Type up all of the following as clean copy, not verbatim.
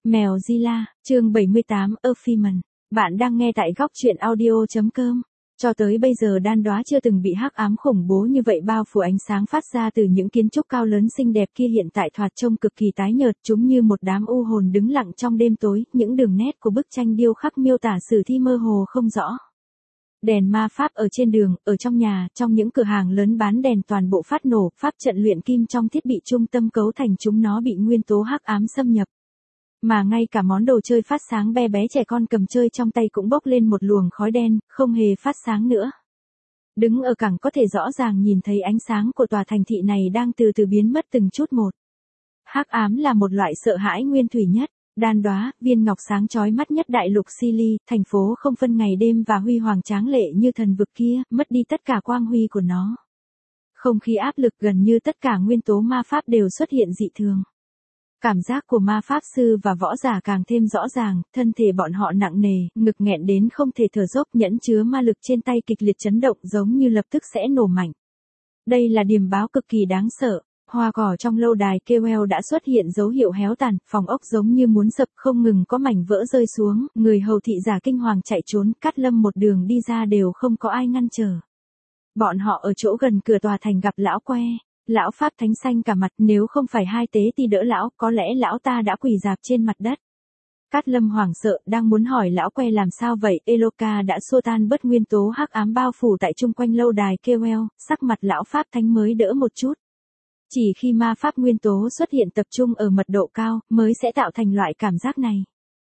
Mèo Zilla, chương 78, Ophiman. Bạn đang nghe tại góc truyện audio.com. Cho tới bây giờ đan đóa chưa từng bị hắc ám khủng bố như vậy bao phủ ánh sáng phát ra từ những kiến trúc cao lớn xinh đẹp kia hiện tại thoạt trông cực kỳ tái nhợt, chúng như một đám u hồn đứng lặng trong đêm tối, những đường nét của bức tranh điêu khắc miêu tả sử thi mơ hồ không rõ. Đèn ma pháp ở trên đường, ở trong nhà, trong những cửa hàng lớn bán đèn toàn bộ phát nổ, pháp trận luyện kim trong thiết bị trung tâm cấu thành chúng nó bị nguyên tố hắc ám xâm nhập. Mà ngay cả món đồ chơi phát sáng bé bé trẻ con cầm chơi trong tay cũng bốc lên một luồng khói đen, không hề phát sáng nữa. Đứng ở cảng có thể rõ ràng nhìn thấy ánh sáng của tòa thành thị này đang từ từ biến mất từng chút một. Hắc ám là một loại sợ hãi nguyên thủy nhất. Đan đóa, viên ngọc sáng chói mắt nhất đại lục Sili, thành phố không phân ngày đêm và huy hoàng tráng lệ như thần vực kia, mất đi tất cả quang huy của nó. Không khí áp lực gần như tất cả nguyên tố ma pháp đều xuất hiện dị thường. Cảm giác của ma pháp sư và võ giả càng thêm rõ ràng, thân thể bọn họ nặng nề, ngực nghẹn đến không thể thở dốc, nhẫn chứa ma lực trên tay kịch liệt chấn động giống như lập tức sẽ nổ mạnh. Đây là điềm báo cực kỳ đáng sợ. Hoa cỏ trong lâu đài Kewell đã xuất hiện dấu hiệu héo tàn, phòng ốc giống như muốn sập không ngừng có mảnh vỡ rơi xuống, người hầu thị giả kinh hoàng chạy trốn, Cát Lâm một đường đi ra đều không có ai ngăn trở. Bọn họ ở chỗ gần cửa tòa thành gặp lão que, lão Pháp Thánh xanh cả mặt, nếu không phải hai tế ti đỡ lão, có lẽ lão ta đã quỳ rạp trên mặt đất. Cát Lâm hoảng sợ, đang muốn hỏi lão que làm sao vậy, Eloka đã xua tan bớt nguyên tố hắc ám bao phủ tại chung quanh lâu đài Kewell, sắc mặt lão Pháp Thánh mới đỡ một chút. Chỉ khi ma pháp nguyên tố xuất hiện tập trung ở mật độ cao, mới sẽ tạo thành loại cảm giác này.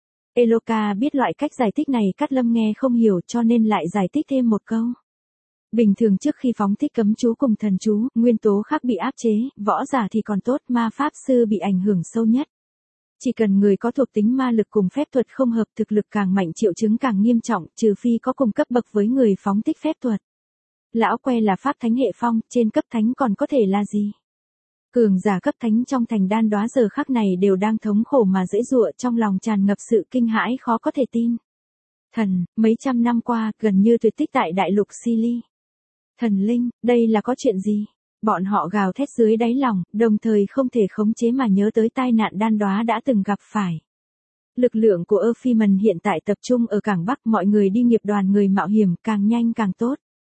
Eloka biết loại cách giải thích này Cát Lâm nghe không hiểu cho nên lại giải thích thêm một câu. Bình thường trước khi phóng thích cấm chú cùng thần chú, nguyên tố khác bị áp chế, võ giả thì còn tốt, ma pháp sư bị ảnh hưởng sâu nhất. Chỉ cần người có thuộc tính ma lực cùng phép thuật không hợp, thực lực càng mạnh triệu chứng càng nghiêm trọng, trừ phi có cùng cấp bậc với người phóng thích phép thuật. Lão que là pháp thánh hệ phong, trên cấp thánh còn có thể là gì? Cường giả cấp thánh trong thành đan đóa giờ khắc này đều đang thống khổ mà giãy giụa, trong lòng tràn ngập sự kinh hãi khó có thể tin. Thần, mấy trăm năm qua, gần như tuyệt tích tại đại lục Sili. Thần linh, đây là có chuyện gì? Bọn họ gào thét dưới đáy lòng, đồng thời không thể khống chế mà nhớ tới tai nạn đan đóa đã từng gặp phải. Lực lượng của Ophiman hiện tại tập trung ở cảng Bắc, mọi người đi nghiệp đoàn người mạo hiểm, càng nhanh càng tốt.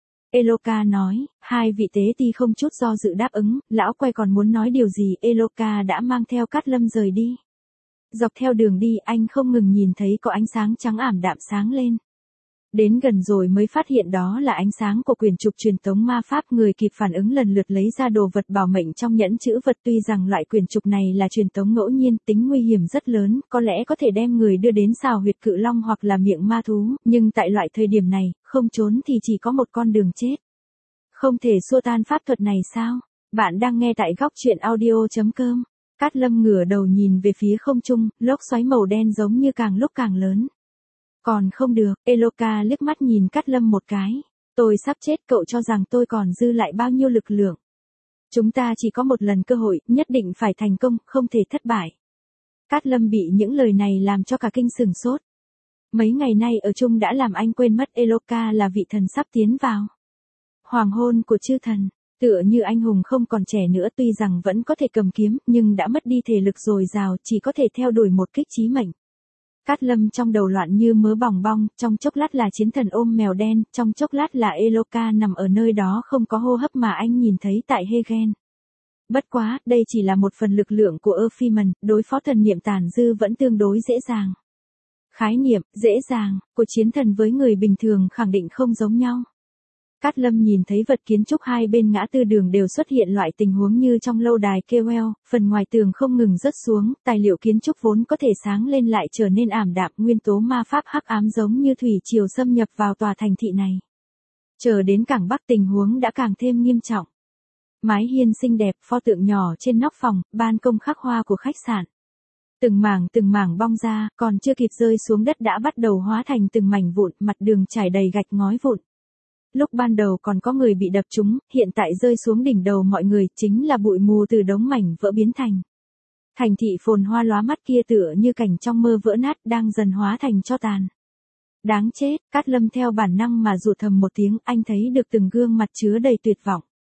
Eloka nói, hai vị tế ti không chút do dự đáp ứng, lão quay còn muốn nói điều gì, Eloka đã mang theo Cát Lâm rời đi. Dọc theo đường đi anh không ngừng nhìn thấy có ánh sáng trắng ảm đạm sáng lên. Đến gần rồi mới phát hiện đó là ánh sáng của quyển trục truyền tống ma pháp, người kịp phản ứng lần lượt lấy ra đồ vật bảo mệnh trong nhẫn chữ vật, tuy rằng loại quyển trục này là truyền tống ngẫu nhiên, tính nguy hiểm rất lớn, có lẽ có thể đem người đưa đến xào huyệt cự long hoặc là miệng ma thú, nhưng tại loại thời điểm này, không trốn thì chỉ có một con đường chết. Không thể xua tan pháp thuật này sao? Bạn đang nghe tại góc truyện audio.com. Cát Lâm ngửa đầu nhìn về phía không trung, lốc xoáy màu đen giống như càng lúc càng lớn. Còn không được, Eloka liếc mắt nhìn Cát Lâm một cái. Tôi sắp chết, cậu cho rằng tôi còn dư lại bao nhiêu lực lượng. Chúng ta chỉ có một lần cơ hội, nhất định phải thành công, không thể thất bại. Cát Lâm bị những lời này làm cho cả kinh sửng sốt. Mấy ngày nay ở chung đã làm anh quên mất Eloka là vị thần sắp tiến vào. Hoàng hôn của chư thần, tựa như anh hùng không còn trẻ nữa, tuy rằng vẫn có thể cầm kiếm, nhưng đã mất đi thể lực dồi dào, chỉ có thể theo đuổi một kích chí mệnh. Cát Lâm trong đầu loạn như mớ bòng bong, trong chốc lát là chiến thần ôm mèo đen, trong chốc lát là Eloka nằm ở nơi đó không có hô hấp mà anh nhìn thấy tại Hegen. Bất quá, đây chỉ là một phần lực lượng của Ophiman, đối phó thần niệm tàn dư vẫn tương đối dễ dàng. Khái niệm, dễ dàng, của chiến thần với người bình thường khẳng định không giống nhau. Cát Lâm nhìn thấy vật kiến trúc hai bên ngã tư đường đều xuất hiện loại tình huống như trong lâu đài Kewell, phần ngoài tường không ngừng rớt xuống, tài liệu kiến trúc vốn có thể sáng lên lại trở nên ảm đạm, nguyên tố ma pháp hắc ám giống như thủy triều xâm nhập vào tòa thành thị này. Chờ đến cảng Bắc tình huống đã càng thêm nghiêm trọng. Mái hiên xinh đẹp, pho tượng nhỏ trên nóc phòng, ban công khắc hoa của khách sạn. Từng mảng bong ra, còn chưa kịp rơi xuống đất đã bắt đầu hóa thành từng mảnh vụn, mặt đường trải đầy gạch ngói vụn. Lúc ban đầu còn có người bị đập trúng, hiện tại rơi xuống đỉnh đầu mọi người, chính là bụi mù từ đống mảnh vỡ biến thành. Thành thị phồn hoa lóa mắt kia tựa như cảnh trong mơ vỡ nát, đang dần hóa thành tro tàn. Đáng chết, Cát Lâm theo bản năng mà rụt thầm một tiếng, anh thấy được từng gương mặt chứa đầy tuyệt vọng.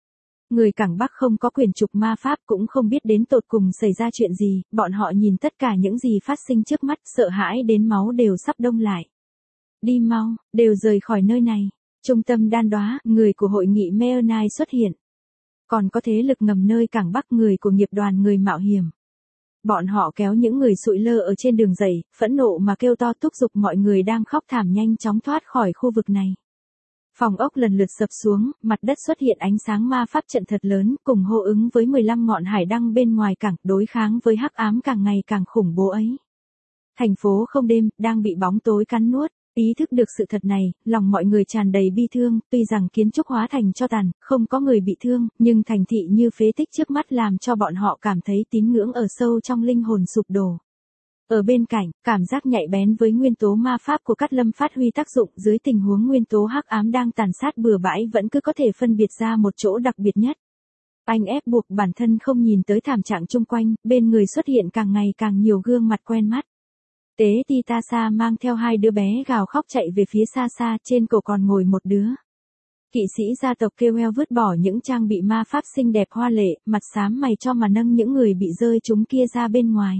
Người cảng Bắc không có quyền trục ma pháp cũng không biết đến tột cùng xảy ra chuyện gì, bọn họ nhìn tất cả những gì phát sinh trước mắt, sợ hãi đến máu đều sắp đông lại. Đi mau, đều rời khỏi nơi này. Trung tâm đan đóa, người của hội nghị Meonai xuất hiện. Còn có thế lực ngầm nơi cảng Bắc, người của nghiệp đoàn người mạo hiểm. Bọn họ kéo những người sụi lơ ở trên đường dậy, phẫn nộ mà kêu to thúc giục mọi người đang khóc thảm nhanh chóng thoát khỏi khu vực này. Phòng ốc lần lượt sập xuống, mặt đất xuất hiện ánh sáng ma pháp trận thật lớn, cùng hô ứng với 15 ngọn hải đăng bên ngoài cảng, đối kháng với hắc ám càng ngày càng khủng bố ấy. Thành phố không đêm, đang bị bóng tối cắn nuốt. Ý thức được sự thật này, lòng mọi người tràn đầy bi thương, tuy rằng kiến trúc hóa thành tro tàn, không có người bị thương, nhưng thành thị như phế tích trước mắt làm cho bọn họ cảm thấy tín ngưỡng ở sâu trong linh hồn sụp đổ. Ở bên cạnh, cảm giác nhạy bén với nguyên tố ma pháp của Cát Lâm phát huy tác dụng, dưới tình huống nguyên tố hắc ám đang tàn sát bừa bãi vẫn cứ có thể phân biệt ra một chỗ đặc biệt nhất. Anh ép buộc bản thân không nhìn tới thảm trạng chung quanh, bên người xuất hiện càng ngày càng nhiều gương mặt quen mắt. Tế Titasa mang theo 2 đứa bé gào khóc chạy về phía xa xa, trên cổ còn ngồi một đứa. Kỵ sĩ gia tộc Kewell vứt bỏ những trang bị ma pháp xinh đẹp hoa lệ, mặt xám mày cho mà nâng những người bị rơi chúng kia ra bên ngoài.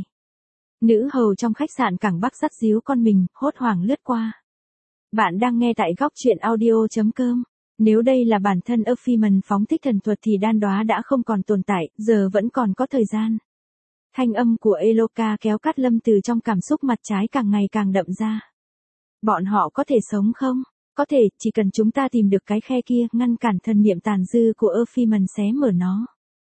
Nữ hầu trong khách sạn cảng Bắc dắt díu con mình, hốt hoảng lướt qua. Bạn đang nghe tại góc truyện audio.com. Nếu đây là bản thân Ophiman phóng thích thần thuật thì đan đóa đã không còn tồn tại, giờ vẫn còn có thời gian. Thanh âm của Eloka kéo Cát Lâm từ trong cảm xúc mặt trái càng ngày càng đậm ra. Bọn họ có thể sống không? Có thể, chỉ cần chúng ta tìm được cái khe kia, ngăn cản thần niệm tàn dư của Ophiman xé mở nó.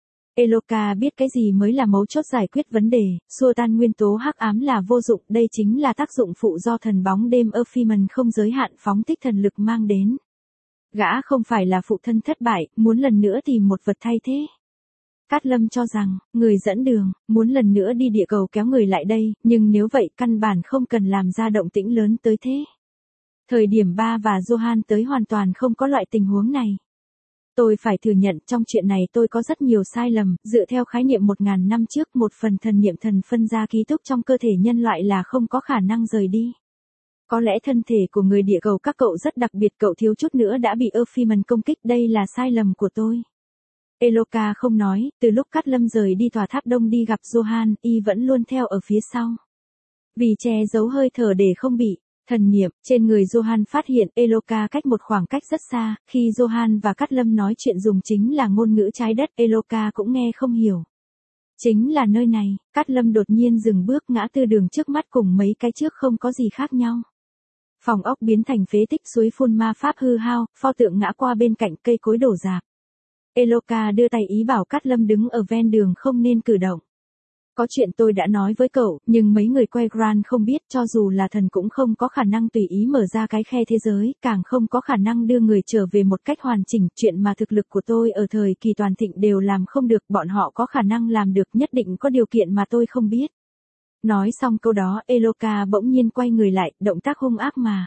Eloka biết cái gì mới là mấu chốt giải quyết vấn đề, xua tan nguyên tố hắc ám là vô dụng, đây chính là tác dụng phụ do thần bóng đêm Ophiman không giới hạn phóng thích thần lực mang đến. Gã không phải là phụ thân thất bại, muốn lần nữa tìm một vật thay thế. Cát Lâm cho rằng, người dẫn đường, muốn lần nữa đi địa cầu kéo người lại đây, nhưng nếu vậy căn bản không cần làm ra động tĩnh lớn tới thế. Thời điểm Ba và Johan tới hoàn toàn không có loại tình huống này. Tôi phải thừa nhận trong chuyện này tôi có rất nhiều sai lầm, dựa theo khái niệm 1000 năm trước một phần thần niệm thần phân ra ký túc trong cơ thể nhân loại là không có khả năng rời đi. Có lẽ thân thể của người địa cầu các cậu rất đặc biệt, cậu thiếu chút nữa đã bị Ophiman công kích, đây là sai lầm của tôi. Eloka không nói, từ lúc Cát Lâm rời đi tòa tháp đông đi gặp Johan, y vẫn luôn theo ở phía sau. Vì che giấu hơi thở để không bị thần niệm trên người Johan phát hiện Eloka cách một khoảng cách rất xa, khi Johan và Cát Lâm nói chuyện dùng chính là ngôn ngữ trái đất, Eloka cũng nghe không hiểu. Chính là nơi này, Cát Lâm đột nhiên dừng bước, ngã tư đường trước mắt cùng mấy cái trước không có gì khác nhau. Phòng ốc biến thành phế tích, suối phun ma pháp hư hao, pho tượng ngã qua bên cạnh, cây cối đổ rạp. Eloka đưa tay ý bảo Cát Lâm đứng ở ven đường không nên cử động. Có chuyện tôi đã nói với cậu, nhưng mấy người quay Gran không biết, cho dù là thần cũng không có khả năng tùy ý mở ra cái khe thế giới, càng không có khả năng đưa người trở về một cách hoàn chỉnh, chuyện mà thực lực của tôi ở thời kỳ toàn thịnh đều làm không được, bọn họ có khả năng làm được, nhất định có điều kiện mà tôi không biết. Nói xong câu đó, Eloka bỗng nhiên quay người lại, động tác hung ác mà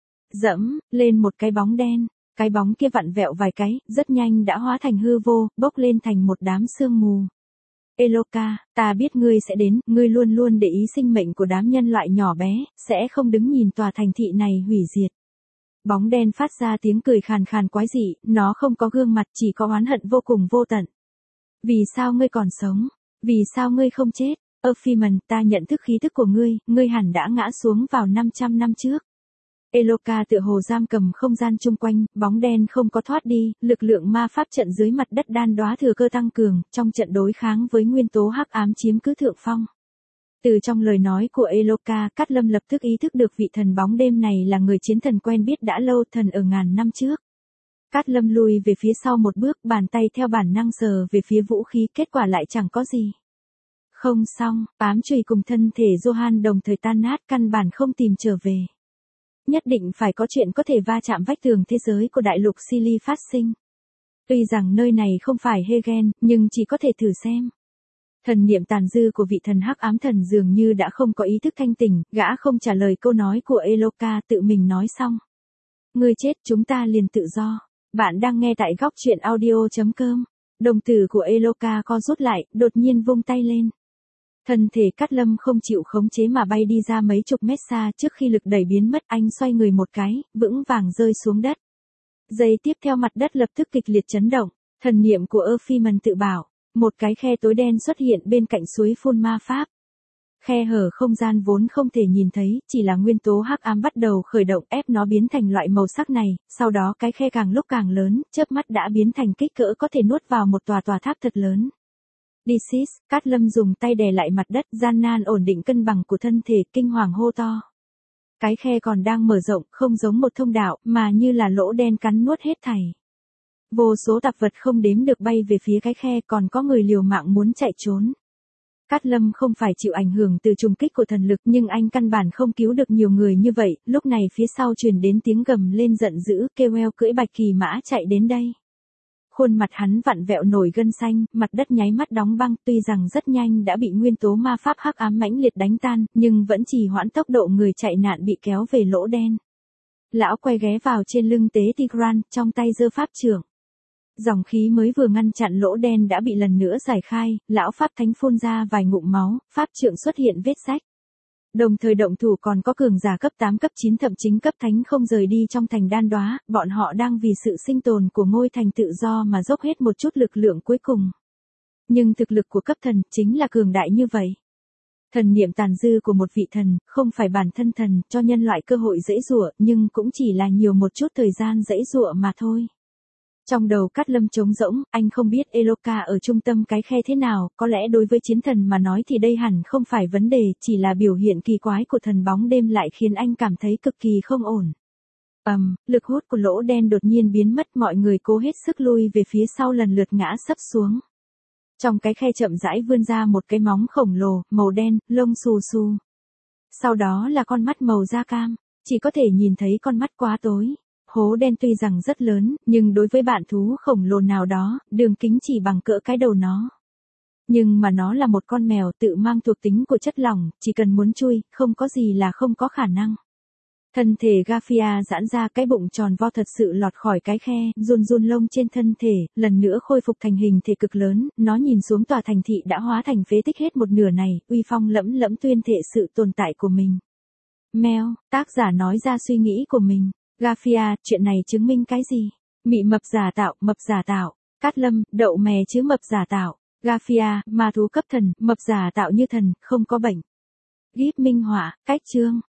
dẫm lên một cái bóng đen. Cái bóng kia vặn vẹo vài cái, rất nhanh đã hóa thành hư vô, bốc lên thành một đám sương mù. Eloka, ta biết ngươi sẽ đến, ngươi luôn luôn để ý sinh mệnh của đám nhân loại nhỏ bé, sẽ không đứng nhìn tòa thành thị này hủy diệt. Bóng đen phát ra tiếng cười khàn khàn quái dị, nó không có gương mặt, chỉ có oán hận vô cùng vô tận. Vì sao ngươi còn sống? Vì sao ngươi không chết? Ophiman, ta nhận thức khí thức của ngươi hẳn đã ngã xuống vào 500 năm trước. Eloka tựa hồ giam cầm không gian chung quanh, bóng đen không có thoát đi, lực lượng ma pháp trận dưới mặt đất đan đóa thừa cơ tăng cường, trong trận đối kháng với nguyên tố hắc ám chiếm cứ thượng phong. Từ trong lời nói của Eloka, Cát Lâm lập tức ý thức được vị thần bóng đêm này là người chiến thần quen biết đã lâu, thần ở ngàn năm trước. Cát Lâm lùi về phía sau một bước, bàn tay theo bản năng sờ về phía vũ khí, kết quả lại chẳng có gì. Không xong, ám chùy cùng thân thể Johan đồng thời tan nát, căn bản không tìm trở về. Nhất định phải có chuyện có thể va chạm vách tường thế giới của đại lục Sili phát sinh. Tuy rằng nơi này không phải Hegen, nhưng chỉ có thể thử xem. Thần niệm tàn dư của vị thần hắc ám thần dường như đã không có ý thức thanh tỉnh, gã không trả lời câu nói của Eloka, tự mình nói xong. Ngươi chết, chúng ta liền tự do. Bạn đang nghe tại góc truyện audio.com. Đồng tử của Eloka co rút lại, đột nhiên vung tay lên. Thân thể Cát Lâm không chịu khống chế mà bay đi ra mấy chục mét xa, trước khi lực đẩy biến mất, anh xoay người một cái, vững vàng rơi xuống đất. Giây tiếp theo mặt đất lập tức kịch liệt chấn động. Thần niệm của Ophiman tự bảo. Một cái khe tối đen xuất hiện bên cạnh suối phun ma pháp. Khe hở không gian vốn không thể nhìn thấy, chỉ là nguyên tố hắc ám bắt đầu khởi động ép nó biến thành loại màu sắc này, sau đó cái khe càng lúc càng lớn, chớp mắt đã biến thành kích cỡ có thể nuốt vào một tòa tháp thật lớn. Disease, Cát Lâm dùng tay đè lại mặt đất, gian nan ổn định cân bằng của thân thể, kinh hoàng hô to. Cái khe còn đang mở rộng, không giống một thông đạo, mà như là lỗ đen cắn nuốt hết thảy. Vô số tạp vật không đếm được bay về phía cái khe, còn có người liều mạng muốn chạy trốn. Cát Lâm không phải chịu ảnh hưởng từ trùng kích của thần lực, nhưng anh căn bản không cứu được nhiều người như vậy, lúc này phía sau truyền đến tiếng gầm lên giận dữ, Kewell cưỡi bạch kỳ mã chạy đến đây. Khuôn mặt hắn vặn vẹo nổi gân xanh, mặt đất nháy mắt đóng băng, tuy rằng rất nhanh đã bị nguyên tố ma pháp hắc ám mãnh liệt đánh tan, nhưng vẫn trì hoãn tốc độ người chạy nạn bị kéo về lỗ đen. Lão quay ghé vào trên lưng tế Tigran, trong tay giơ pháp trượng. Dòng khí mới vừa ngăn chặn lỗ đen đã bị lần nữa giải khai, lão pháp thánh phun ra vài ngụm máu, pháp trượng xuất hiện vết rách. Đồng thời động thủ còn có cường giả cấp 8 cấp 9 thậm chí cấp thánh không rời đi trong thành Đan Đoá, bọn họ đang vì sự sinh tồn của ngôi thành tự do mà dốc hết một chút lực lượng cuối cùng. Nhưng thực lực của cấp thần chính là cường đại như vậy. Thần niệm tàn dư của một vị thần, không phải bản thân thần, cho nhân loại cơ hội giãy giụa, nhưng cũng chỉ là nhiều một chút thời gian giãy giụa mà thôi. Trong đầu Cát Lâm trống rỗng, anh không biết Eloka ở trung tâm cái khe thế nào, có lẽ đối với chiến thần mà nói thì đây hẳn không phải vấn đề, chỉ là biểu hiện kỳ quái của thần bóng đêm lại khiến anh cảm thấy cực kỳ không ổn. Lực hút của lỗ đen đột nhiên biến mất, mọi người cố hết sức lui về phía sau lần lượt ngã sấp xuống. Trong cái khe chậm rãi vươn ra một cái móng khổng lồ, màu đen, lông xù xù. Sau đó là con mắt màu da cam, chỉ có thể nhìn thấy con mắt quá tối. Hố đen tuy rằng rất lớn, nhưng đối với bạn thú khổng lồ nào đó, đường kính chỉ bằng cỡ cái đầu nó. Nhưng mà nó là một con mèo tự mang thuộc tính của chất lỏng, chỉ cần muốn chui, không có gì là không có khả năng. Thân thể Garfia giãn ra, cái bụng tròn vo thật sự lọt khỏi cái khe, run run lông trên thân thể, lần nữa khôi phục thành hình thể cực lớn, nó nhìn xuống tòa thành thị đã hóa thành phế tích hết một nửa này, uy phong lẫm lẫm tuyên thệ sự tồn tại của mình. Mèo, tác giả nói ra suy nghĩ của mình. Garfia, chuyện này chứng minh cái gì? Mị mập giả tạo. Cát Lâm, đậu mè chứ mập giả tạo. Garfia, ma thú cấp thần, mập giả tạo như thần, không có bệnh. Gíp minh họa, cách chương.